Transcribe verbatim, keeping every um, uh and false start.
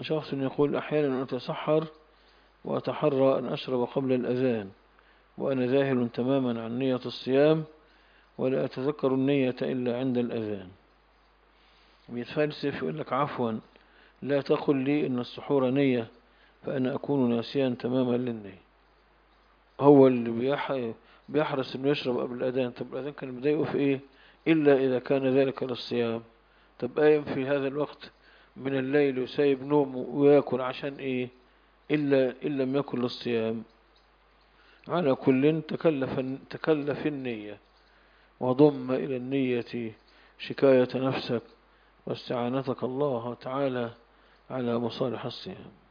شخص يقول أحيانا أتسحر وأتحرى أن أشرب قبل الأذان وأنا ذاهل تماما عن نية الصيام ولا أتذكر النية إلا عند الأذان. بيتفلسف يقول لك عفوا لا تقل لي إن السحور نية فأنا أكون ناسيا تماما للنية. هو اللي بيح... بيحرص إنه يشرب قبل الأذان. طب الأذان كان مضايقه في إيه إلا إذا كان ذلك للصيام؟ طب قايم في هذا الوقت من الليل وسايب نومه ويأكل عشان إيه إلا إن لم يكن للصيام؟ على كل تكلف تكلف النية وضم إلى النية شكاية نفسك واستعانتك الله تعالى على مصالح الصيام.